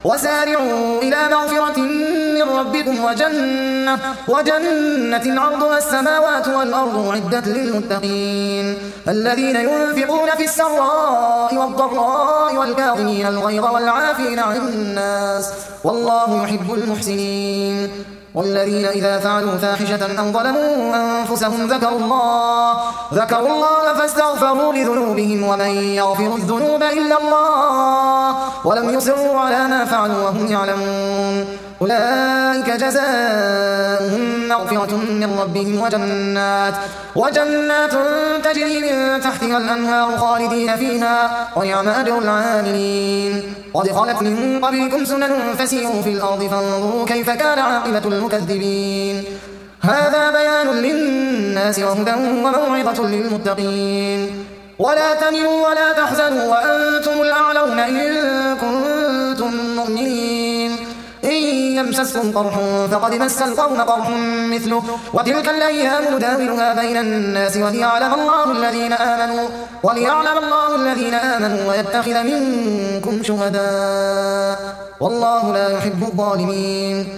وسارعوا إلى مغفرة من ربكم وجنة عرضها السماوات والأرض أعدت للمتقين الذين ينفقون في السراء والضراء والكاظمين الغيظ والعافين عن الناس والله يحب المحسنين والذين إذا فعلوا فاحشة أو ظلموا أنفسهم ذكروا الله فاستغفروا لذنوبهم ومن يغفر الذنوب إلا الله ولم يصروا على ما فعلوا وهم يعلمون أولئك جزاؤهم مغفرة من ربهم وجنات تجري من تحتها الأنهار خالدين فيها ونعم أجر العاملين قد خلت من قبلكم سنن فسيروا في الأرض فانظروا كيف كان عاقبة المكذبين هذا بيان للناس وهدى وموعظة للمتقين ولا تهنوا ولا تحزنوا وأنتم الأعلون إن كنتم مؤمنين إن يمسسكم قرح فقد مس القوم قرح مثله وتلك الأيام نداولها بين الناس وليعلم الله الذين آمنوا ويتخذ منكم شهداء والله لا يحب الظالمين